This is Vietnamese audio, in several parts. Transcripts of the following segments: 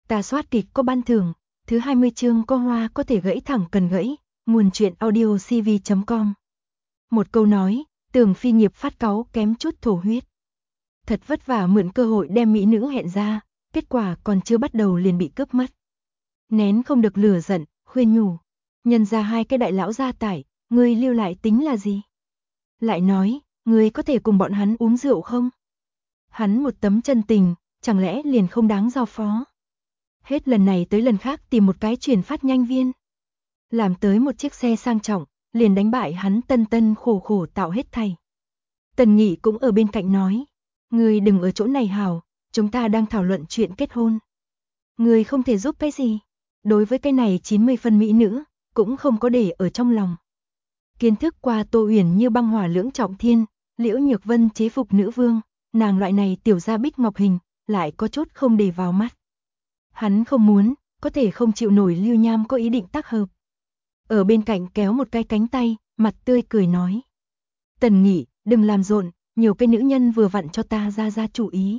Ta soát kịch có ban thưởng, thứ 20 chương có hoa có thể gãy thẳng cần gãy, nguồn truyện audio cv.com. Một câu nói, Tưởng Phi Nghiệp phát cáu kém chút thổ huyết. Thật vất vả mượn cơ hội đem mỹ nữ hẹn ra, kết quả còn chưa bắt đầu liền bị cướp mất. Nén không được lửa giận, khuyên nhủ. Nhân ra hai cái đại lão gia tải, ngươi lưu lại tính là gì? Lại nói, ngươi có thể cùng bọn hắn uống rượu không? Hắn một tấm chân tình, chẳng lẽ liền không đáng giao phó? Hết lần này tới lần khác tìm một cái chuyển phát nhanh viên. Làm tới một chiếc xe sang trọng, liền đánh bại hắn tân tân khổ khổ tạo hết thảy. Tần Nghị cũng ở bên cạnh nói, ngươi đừng ở chỗ này hào, chúng ta đang thảo luận chuyện kết hôn. Ngươi không thể giúp cái gì, đối với cái này 90 phân mỹ nữ, cũng không có để ở trong lòng. Kiến thức qua Tô Uyển như băng hỏa lưỡng trọng thiên, Liễu Nhược Vân chế phục nữ vương, nàng loại này tiểu gia bích ngọc hình, lại có chút không để vào mắt. Hắn không muốn, có thể không chịu nổi Lưu Nham có ý định tác hợp. Ở bên cạnh kéo một cái cánh tay, mặt tươi cười nói. Tần Nghị, đừng làm rộn, nhiều cái nữ nhân vừa vặn cho ta ra chủ ý.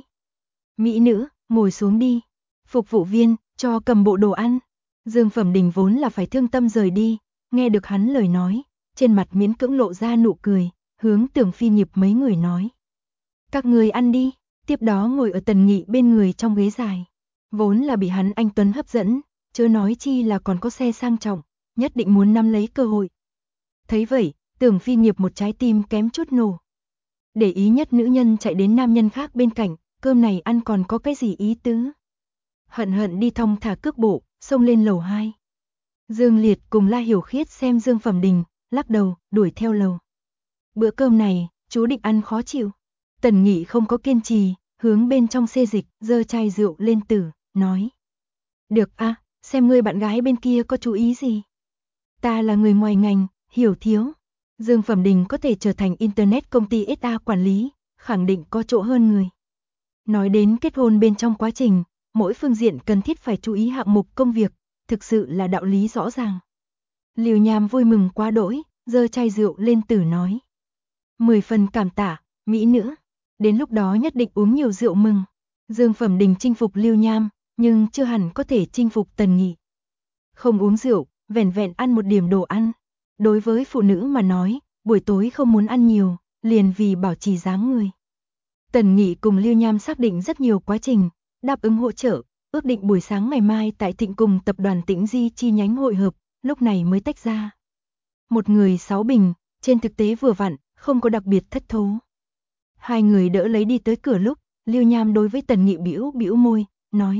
Mỹ nữ, ngồi xuống đi. Phục vụ viên, cho cầm bộ đồ ăn. Dương Phẩm Đình vốn là phải thương tâm rời đi, nghe được hắn lời nói, trên mặt miễn cưỡng lộ ra nụ cười, hướng Tưởng Phi Nghiệp mấy người nói. Các người ăn đi, tiếp đó ngồi ở Tần Nghị bên người trong ghế dài. Vốn là bị hắn anh tuấn hấp dẫn, chớ nói chi là còn có xe sang trọng, nhất định muốn nắm lấy cơ hội. Thấy vậy, Tưởng Phi Nghiệp một trái tim kém chút nổ. Để ý nhất nữ nhân chạy đến nam nhân khác bên cạnh, cơm này ăn còn có cái gì ý tứ. Hận hận đi thong thả cước bộ, xông lên lầu 2. Dương Liệt cùng La Hiểu Khiết xem Dương Phẩm Đình, lắc đầu, đuổi theo lầu. Bữa cơm này, chú định ăn khó chịu. Tần Nghị không có kiên trì, hướng bên trong xê dịch, giơ chai rượu lên tử, nói. Được a, xem ngươi bạn gái bên kia có chú ý gì. Ta là người ngoài ngành, hiểu thiếu. Dương Phẩm Đình có thể trở thành Internet công ty SA quản lý, khẳng định có chỗ hơn người. Nói đến kết hôn bên trong quá trình, mỗi phương diện cần thiết phải chú ý hạng mục công việc, thực sự là đạo lý rõ ràng. Liều Nham vui mừng quá đỗi, giơ chai rượu lên tử nói. 10 phần cảm tạ, mỹ nữ. Đến lúc đó nhất định uống nhiều rượu mừng. Dương Phẩm Đình chinh phục Liêu Nham, nhưng chưa hẳn có thể chinh phục Tần Nghị. Không uống rượu, vẻn vẹn ăn một điểm đồ ăn. Đối với phụ nữ mà nói, buổi tối không muốn ăn nhiều, liền vì bảo trì dáng người. Tần Nghị cùng Liêu Nham xác định rất nhiều quá trình, đáp ứng hỗ trợ, ước định buổi sáng ngày mai tại Thịnh cùng tập đoàn Tĩnh Di chi nhánh hội hợp, lúc này mới tách ra. Một người 6 bình, trên thực tế vừa vặn, không có đặc biệt thất thố. Hai người đỡ lấy đi tới cửa lúc, Liêu Nham đối với Tần Nghị bĩu môi, nói.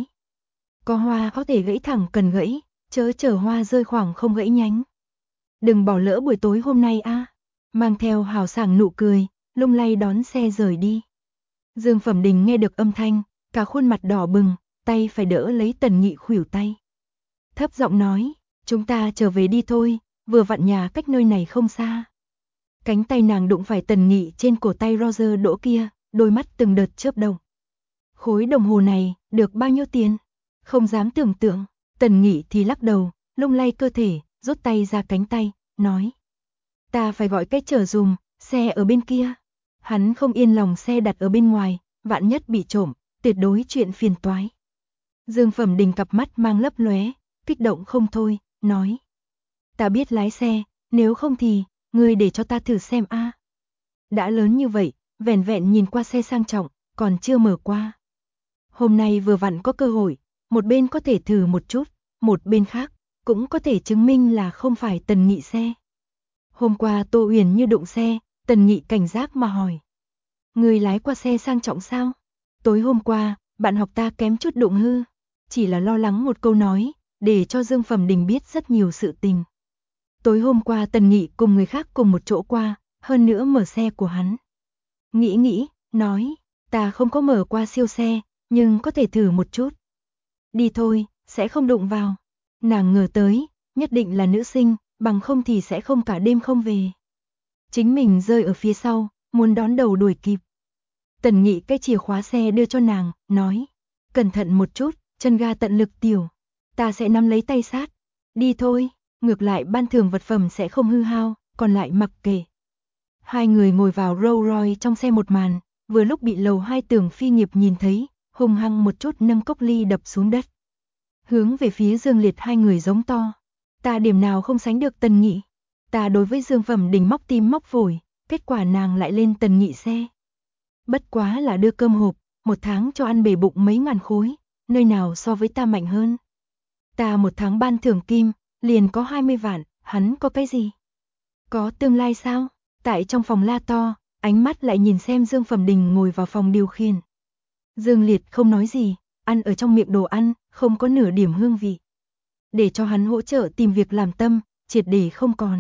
Có hoa có thể gãy thẳng cần gãy, chớ chờ hoa rơi khoảng không gãy nhánh. Đừng bỏ lỡ buổi tối hôm nay a. Mang theo hào sảng nụ cười, lung lay đón xe rời đi. Dương Phẩm Đình nghe được âm thanh, cả khuôn mặt đỏ bừng, tay phải đỡ lấy Tần Nghị khuỷu tay. Thấp giọng nói, chúng ta trở về đi thôi, vừa vặn nhà cách nơi này không xa. Cánh tay nàng đụng phải Tần Nghị trên cổ tay Roger đỗ kia, đôi mắt từng đợt chớp động. Khối đồng hồ này, được bao nhiêu tiền? Không dám tưởng tượng, Tần Nghị thì lắc đầu, lung lay cơ thể, rút tay ra cánh tay, nói. Ta phải gọi cái chở dùm, xe ở bên kia. Hắn không yên lòng xe đặt ở bên ngoài, vạn nhất bị trộm, tuyệt đối chuyện phiền toái. Dương Phẩm Đình cặp mắt mang lấp lóe, kích động không thôi, nói. Ta biết lái xe, nếu không thì, ngươi để cho ta thử xem a. Đã lớn như vậy, vẻn vẹn nhìn qua xe sang trọng, còn chưa mở qua. Hôm nay vừa vặn có cơ hội, một bên có thể thử một chút, một bên khác, cũng có thể chứng minh là không phải Tần Nghị xe. Hôm qua Tô Uyển như đụng xe, Tần Nghị cảnh giác mà hỏi. Người lái qua xe sang trọng sao? Tối hôm qua, bạn học ta kém chút đụng hư. Chỉ là lo lắng một câu nói, để cho Dương Phẩm Đình biết rất nhiều sự tình. Tối hôm qua Tần Nghị cùng người khác cùng một chỗ qua, hơn nữa mở xe của hắn. Nghĩ, nói, ta không có mở qua siêu xe, nhưng có thể thử một chút. Đi thôi, sẽ không đụng vào. Nàng ngờ tới, nhất định là nữ sinh, bằng không thì sẽ không cả đêm không về. Chính mình rơi ở phía sau, muốn đón đầu đuổi kịp. Tần Nghị cái chìa khóa xe đưa cho nàng, nói. Cẩn thận một chút, chân ga tận lực tiểu. Ta sẽ nắm lấy tay sát. Đi thôi, ngược lại ban thưởng vật phẩm sẽ không hư hao, còn lại mặc kệ. Hai người ngồi vào Rolls Royce trong xe một màn, vừa lúc bị lầu 2 Tưởng Phi Nghiệp nhìn thấy, hung hăng một chút nâng cốc ly đập xuống đất. hướng về phía Dương Liệt hai người giống to. Ta điểm nào không sánh được Tần Nghị. Ta đối với Dương Phẩm Đình móc tim móc phổi, kết quả nàng lại lên Tần Nghị xe. Bất quá là đưa cơm hộp, một tháng cho ăn bể bụng mấy ngàn khối, nơi nào so với ta mạnh hơn. Ta một tháng ban thưởng kim, liền có 20 vạn, hắn có cái gì? Có tương lai sao? Tại trong phòng la to, ánh mắt lại nhìn xem Dương Phẩm Đình ngồi vào phòng điều khiển. Dương Liệt không nói gì, ăn ở trong miệng đồ ăn, không có nửa điểm hương vị. Để cho hắn hỗ trợ tìm việc làm tâm, triệt để không còn.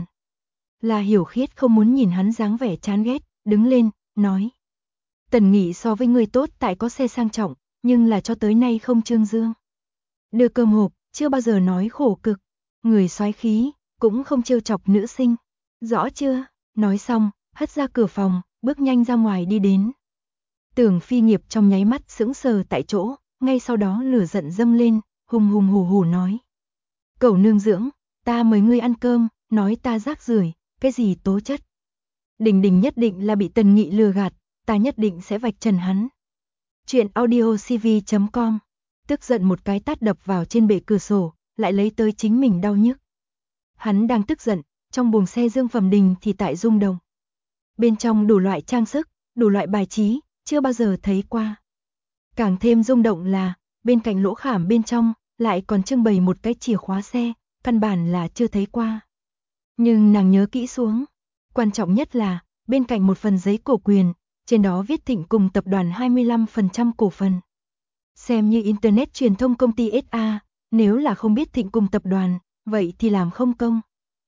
La Hiểu Khiết không muốn nhìn hắn dáng vẻ chán ghét, đứng lên, nói. Tần Nghị so với người tốt tại có xe sang trọng, nhưng là cho tới nay không trương dương. Đưa cơm hộp, chưa bao giờ nói khổ cực. Người soái khí, cũng không trêu chọc nữ sinh. Rõ chưa? Nói xong, hất ra cửa phòng, bước nhanh ra ngoài đi đến. Tưởng Phi Nghiệp trong nháy mắt sững sờ tại chỗ, ngay sau đó lửa giận dâng lên, hùng hùng hù hù nói. Cẩu nương dưỡng, ta mời ngươi ăn cơm, nói ta rác rưởi, cái gì tố chất. Đình Đình nhất định là bị Tần Nghị lừa gạt, ta nhất định sẽ vạch trần hắn. Chuyện audiocv.com. Tức giận một cái tát đập vào trên bệ cửa sổ, lại lấy tới chính mình đau nhức. Hắn đang tức giận, trong buồng xe Dương Phẩm Đình thì tại rung động. Bên trong đủ loại trang sức, đủ loại bài trí, chưa bao giờ thấy qua. Càng thêm rung động là, bên cạnh lỗ khảm bên trong, lại còn trưng bày một cái chìa khóa xe, căn bản là chưa thấy qua. Nhưng nàng nhớ kỹ xuống. Quan trọng nhất là, bên cạnh một phần giấy cổ quyền, trên đó viết Thịnh cùng tập đoàn 25% cổ phần. Xem như Internet truyền thông công ty SA, nếu là không biết Thịnh cùng tập đoàn, vậy thì làm không công.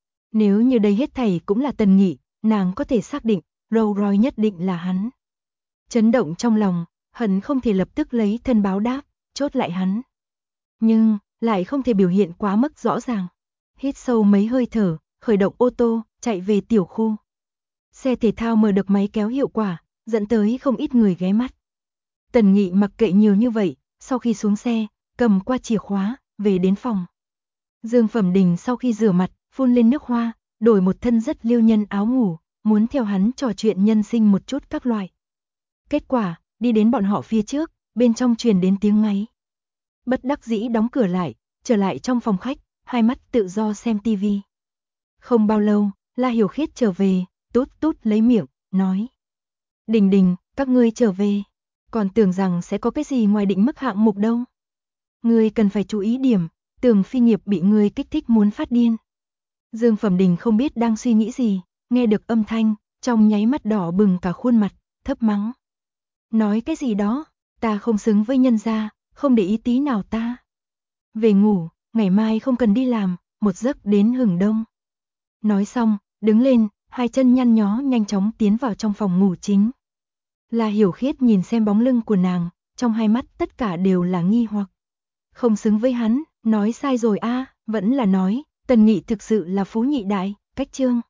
Nếu như đây hết thảy cũng là Tần Nghị, nàng có thể xác định, Rolls Royce nhất định là hắn. Chấn động trong lòng, hận không thể lập tức lấy thân báo đáp, chốt lại hắn. Nhưng, lại không thể biểu hiện quá mức rõ ràng. Hít sâu mấy hơi thở, khởi động ô tô, chạy về tiểu khu. Xe thể thao mở được máy kéo hiệu quả, dẫn tới không ít người ghé mắt. Tần Nghị mặc kệ nhiều như vậy, sau khi xuống xe, cầm qua chìa khóa, về đến phòng. Dương Phẩm Đình sau khi rửa mặt, phun lên nước hoa, đổi một thân rất liêu nhân áo ngủ, muốn theo hắn trò chuyện nhân sinh một chút các loại. Kết quả, đi đến bọn họ phía trước, bên trong truyền đến tiếng ngáy. Bất đắc dĩ đóng cửa lại, trở lại trong phòng khách, hai mắt tự do xem tivi. Không bao lâu, La Hiểu Khiết trở về, tút tút lấy miệng, nói. Đình Đình, các ngươi trở về. Còn tưởng rằng sẽ có cái gì ngoài định mức hạng mục đâu. Ngươi cần phải chú ý điểm, Tưởng Phi Nghiệp bị ngươi kích thích muốn phát điên. Dương Phẩm Đình không biết đang suy nghĩ gì, nghe được âm thanh, trong nháy mắt đỏ bừng cả khuôn mặt, thấp mắng. Nói cái gì đó, ta không xứng với nhân gia, không để ý tí nào ta. Về ngủ, ngày mai không cần đi làm, một giấc đến hừng đông. Nói xong, đứng lên, hai chân nhăn nhó nhanh chóng tiến vào trong phòng ngủ chính. La Hiểu Khiết nhìn xem bóng lưng của nàng, trong hai mắt tất cả đều là nghi hoặc. Không xứng với hắn, nói sai rồi a, vẫn là nói, Tần Nghị thực sự là phú nhị đại, cách chương.